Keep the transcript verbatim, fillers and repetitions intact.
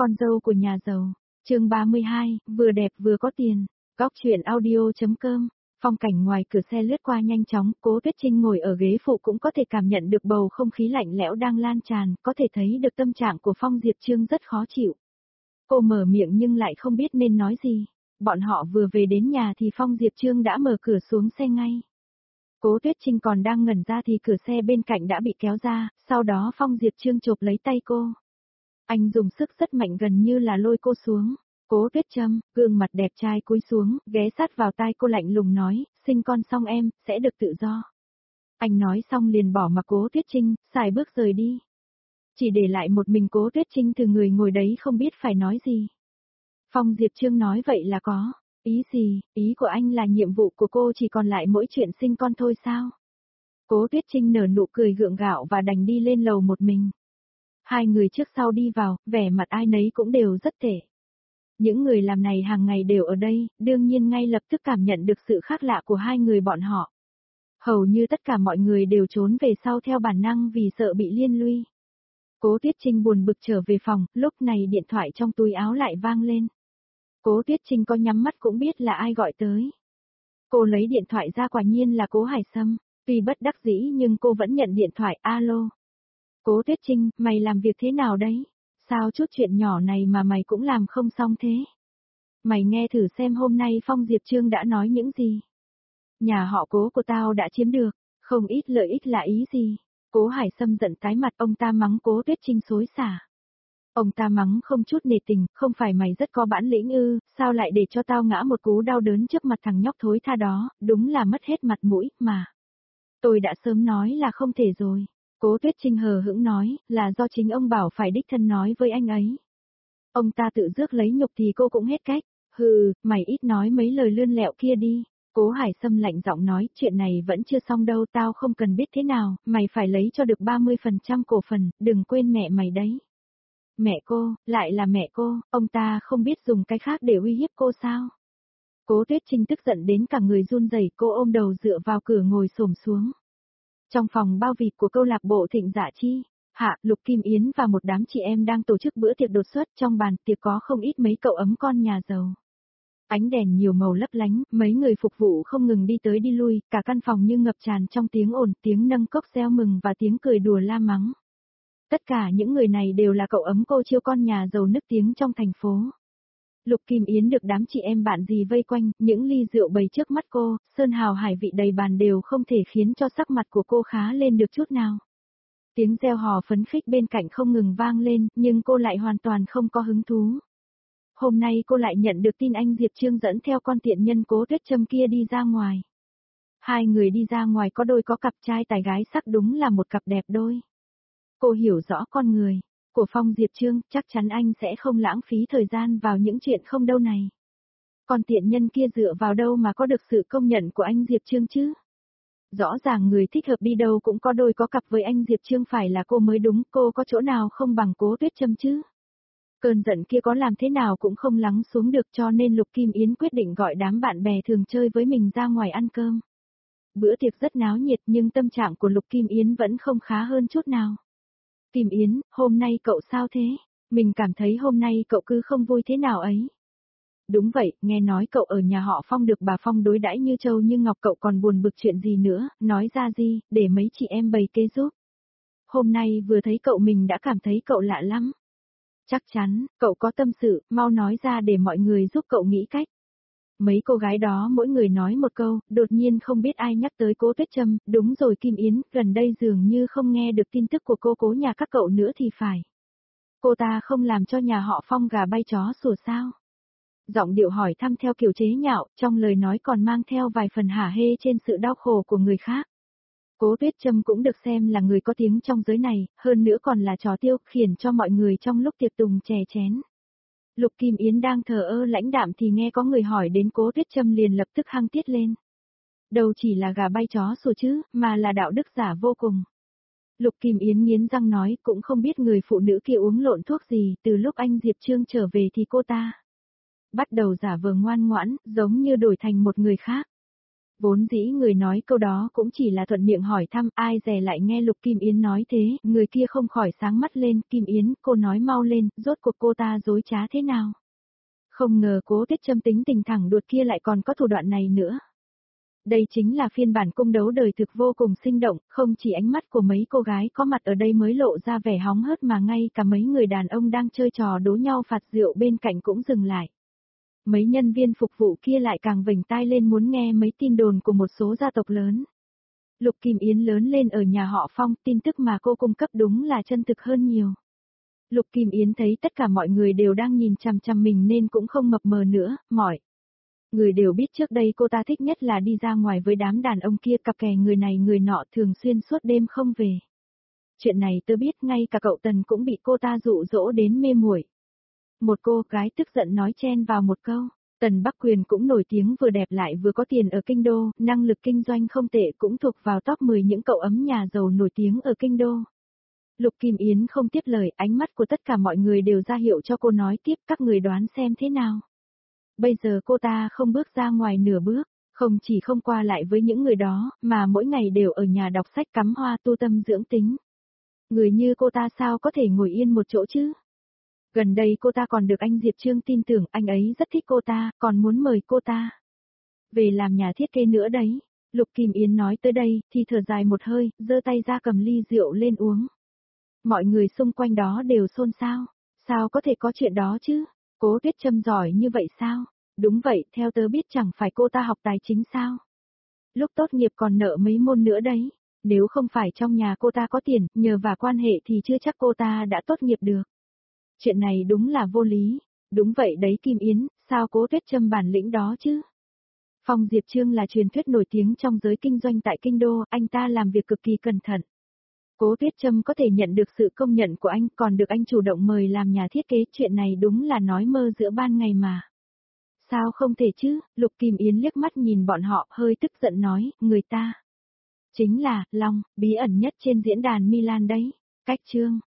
Con dâu của nhà giàu, chương ba mươi hai, vừa đẹp vừa có tiền, góc chuyện audio.com, phong cảnh ngoài cửa xe lướt qua nhanh chóng, Cố Tuyết Trinh ngồi ở ghế phụ cũng có thể cảm nhận được bầu không khí lạnh lẽo đang lan tràn, có thể thấy được tâm trạng của Phong Diệp Trương rất khó chịu. Cô mở miệng nhưng lại không biết nên nói gì, bọn họ vừa về đến nhà thì Phong Diệp Trương đã mở cửa xuống xe ngay. Cố Tuyết Trinh còn đang ngẩn ra thì cửa xe bên cạnh đã bị kéo ra, sau đó Phong Diệp Trương chộp lấy tay cô. Anh dùng sức rất mạnh gần như là lôi cô xuống. Cố Tuyết Trâm, gương mặt đẹp trai cúi xuống, ghé sát vào tai cô lạnh lùng nói, sinh con xong em, sẽ được tự do. Anh nói xong liền bỏ mặc Cố Tuyết Trinh, xài bước rời đi. Chỉ để lại một mình Cố Tuyết Trinh từ người ngồi đấy không biết phải nói gì. Phong Diệp Trương nói vậy là có, ý gì, ý của anh là nhiệm vụ của cô chỉ còn lại mỗi chuyện sinh con thôi sao? Cố Tuyết Trinh nở nụ cười gượng gạo và đành đi lên lầu một mình. Hai người trước sau đi vào, vẻ mặt ai nấy cũng đều rất tệ. Những người làm này hàng ngày đều ở đây, đương nhiên ngay lập tức cảm nhận được sự khác lạ của hai người bọn họ. Hầu như tất cả mọi người đều trốn về sau theo bản năng vì sợ bị liên lụy. Cố Tuyết Trinh buồn bực trở về phòng, lúc này điện thoại trong túi áo lại vang lên. Cố Tuyết Trinh có nhắm mắt cũng biết là ai gọi tới. Cô lấy điện thoại ra, quả nhiên là Cố Hải Sâm, tuy bất đắc dĩ nhưng cô vẫn nhận điện thoại. Alo. Cố Tuyết Trinh, mày làm việc thế nào đấy? Sao chút chuyện nhỏ này mà mày cũng làm không xong thế? Mày nghe thử xem hôm nay Phong Diệp Trương đã nói những gì. Nhà họ Cố của tao đã chiếm được, không ít lợi ích là ý gì? Cố Hải Sâm giận tái mặt, ông ta mắng Cố Tuyết Trinh xối xả. Ông ta mắng không chút nề tình, không phải mày rất có bản lĩnh ư, sao lại để cho tao ngã một cú đau đớn trước mặt thằng nhóc thối tha đó, đúng là mất hết mặt mũi, mà. Tôi đã sớm nói là không thể rồi. Cố Tuyết Trinh hờ hững nói, là do chính ông bảo phải đích thân nói với anh ấy. Ông ta tự rước lấy nhục thì cô cũng hết cách, hừ, mày ít nói mấy lời lươn lẹo kia đi. Cố Hải Sâm lạnh giọng nói, chuyện này vẫn chưa xong đâu, tao không cần biết thế nào, mày phải lấy cho được ba mươi phần trăm cổ phần, đừng quên mẹ mày đấy. Mẹ cô, lại là mẹ cô, ông ta không biết dùng cái khác để uy hiếp cô sao? Cố Tuyết Trinh tức giận đến cả người run rẩy, cô ôm đầu dựa vào cửa ngồi xổm xuống. Trong phòng bao vịt của câu lạc bộ Thịnh Dạ Chi, Hạ, Lục Kim Yến và một đám chị em đang tổ chức bữa tiệc đột xuất, trong bàn tiệc có không ít mấy cậu ấm con nhà giàu. Ánh đèn nhiều màu lấp lánh, mấy người phục vụ không ngừng đi tới đi lui, cả căn phòng như ngập tràn trong tiếng ồn, tiếng nâng cốc reo mừng và tiếng cười đùa la mắng. Tất cả những người này đều là cậu ấm cô chiêu con nhà giàu nức tiếng trong thành phố. Lục Kim Yến được đám chị em bạn dì vây quanh, những ly rượu bày trước mắt cô, sơn hào hải vị đầy bàn đều không thể khiến cho sắc mặt của cô khá lên được chút nào. Tiếng reo hò phấn khích bên cạnh không ngừng vang lên, nhưng cô lại hoàn toàn không có hứng thú. Hôm nay cô lại nhận được tin anh Diệp Trương dẫn theo con tiện nhân Cố Tuyết Trâm kia đi ra ngoài. Hai người đi ra ngoài có đôi có cặp trai tài gái sắc, đúng là một cặp đẹp đôi. Cô hiểu rõ con người của Phong Diệp Trương, chắc chắn anh sẽ không lãng phí thời gian vào những chuyện không đâu này. Còn tiện nhân kia dựa vào đâu mà có được sự công nhận của anh Diệp Trương chứ? Rõ ràng người thích hợp đi đâu cũng có đôi có cặp với anh Diệp Trương, phải là cô mới đúng, cô có chỗ nào không bằng Cố Tuyết Trâm chứ? Cơn giận kia có làm thế nào cũng không lắng xuống được, cho nên Lục Kim Yến quyết định gọi đám bạn bè thường chơi với mình ra ngoài ăn cơm. Bữa tiệc rất náo nhiệt nhưng tâm trạng của Lục Kim Yến vẫn không khá hơn chút nào. Kim Yến, hôm nay cậu sao thế? Mình cảm thấy hôm nay cậu cứ không vui thế nào ấy. Đúng vậy, nghe nói cậu ở nhà họ Phong được bà Phong đối đãi như châu như ngọc, cậu còn buồn bực chuyện gì nữa, nói ra gì, để mấy chị em bày kế giúp. Hôm nay vừa thấy cậu mình đã cảm thấy cậu lạ lắm. Chắc chắn, cậu có tâm sự, mau nói ra để mọi người giúp cậu nghĩ cách. Mấy cô gái đó mỗi người nói một câu, đột nhiên không biết ai nhắc tới Cố Tuyết Trâm, đúng rồi Kim Yến, gần đây dường như không nghe được tin tức của cô Cố nhà các cậu nữa thì phải. Cô ta không làm cho nhà họ Phong gà bay chó sủa sao? Giọng điệu hỏi thăm theo kiểu chế nhạo, trong lời nói còn mang theo vài phần hả hê trên sự đau khổ của người khác. Cố Tuyết Trâm cũng được xem là người có tiếng trong giới này, hơn nữa còn là trò tiêu khiển cho mọi người trong lúc tiệc tùng chè chén. Lục Kim Yến đang thờ ơ lãnh đạm thì nghe có người hỏi đến Cố Tuyết Trâm liền lập tức hăng tiết lên. Đâu chỉ là gà bay chó sủa chứ, mà là đạo đức giả vô cùng. Lục Kim Yến nghiến răng nói, cũng không biết người phụ nữ kia uống lộn thuốc gì, từ lúc anh Diệp Trương trở về thì cô ta bắt đầu giả vờ ngoan ngoãn, giống như đổi thành một người khác. Vốn dĩ người nói câu đó cũng chỉ là thuận miệng hỏi thăm, ai dè lại nghe Lục Kim Yến nói thế, người kia không khỏi sáng mắt lên, Kim Yến, cô nói mau lên, rốt cuộc cô ta dối trá thế nào? Không ngờ Cố Tuyết Châm tính tình thẳng đuột kia lại còn có thủ đoạn này nữa. Đây chính là phiên bản cung đấu đời thực vô cùng sinh động, không chỉ ánh mắt của mấy cô gái có mặt ở đây mới lộ ra vẻ hóng hớt mà ngay cả mấy người đàn ông đang chơi trò đố nhau phạt rượu bên cạnh cũng dừng lại. Mấy nhân viên phục vụ kia lại càng vểnh tai lên muốn nghe mấy tin đồn của một số gia tộc lớn. Lục Kim Yến lớn lên ở nhà họ Phong, tin tức mà cô cung cấp đúng là chân thực hơn nhiều. Lục Kim Yến thấy tất cả mọi người đều đang nhìn chằm chằm mình nên cũng không mập mờ nữa, mọi người đều biết trước đây cô ta thích nhất là đi ra ngoài với đám đàn ông kia, cặp kè người này người nọ thường xuyên suốt đêm không về. Chuyện này tớ biết, ngay cả cậu Tần cũng bị cô ta dụ dỗ đến mê muội. Một cô gái tức giận nói chen vào một câu, Tần Bắc Quyền cũng nổi tiếng vừa đẹp lại vừa có tiền ở Kinh Đô, năng lực kinh doanh không tệ, cũng thuộc vào top mười những cậu ấm nhà giàu nổi tiếng ở Kinh Đô. Lục Kim Yến không tiếp lời, ánh mắt của tất cả mọi người đều ra hiệu cho cô nói tiếp, các người đoán xem thế nào. Bây giờ cô ta không bước ra ngoài nửa bước, không chỉ không qua lại với những người đó, mà mỗi ngày đều ở nhà đọc sách cắm hoa tu tâm dưỡng tính. Người như cô ta sao có thể ngồi yên một chỗ chứ? Gần đây cô ta còn được anh Diệp Trương tin tưởng, anh ấy rất thích cô ta, còn muốn mời cô ta về làm nhà thiết kế nữa đấy. Lục Kim Yến nói tới đây, thì thở dài một hơi, giơ tay ra cầm ly rượu lên uống. Mọi người xung quanh đó đều xôn xao, sao có thể có chuyện đó chứ? Cố Tuyết Châm giỏi như vậy sao? Đúng vậy, theo tớ biết chẳng phải cô ta học tài chính sao? Lúc tốt nghiệp còn nợ mấy môn nữa đấy. Nếu không phải trong nhà cô ta có tiền, nhờ và quan hệ thì chưa chắc cô ta đã tốt nghiệp được. Chuyện này đúng là vô lý. Đúng vậy đấy Kim Yến, sao Cố Tuyết Châm bản lĩnh đó chứ? Phong Diệp Trương là truyền thuyết nổi tiếng trong giới kinh doanh tại Kinh Đô, anh ta làm việc cực kỳ cẩn thận. Cố Tuyết Châm có thể nhận được sự công nhận của anh, còn được anh chủ động mời làm nhà thiết kế, chuyện này đúng là nói mơ giữa ban ngày mà. Sao không thể chứ? Lục Kim Yến liếc mắt nhìn bọn họ, hơi tức giận nói, người ta chính là Long, bí ẩn nhất trên diễn đàn Milan đấy. Cách chương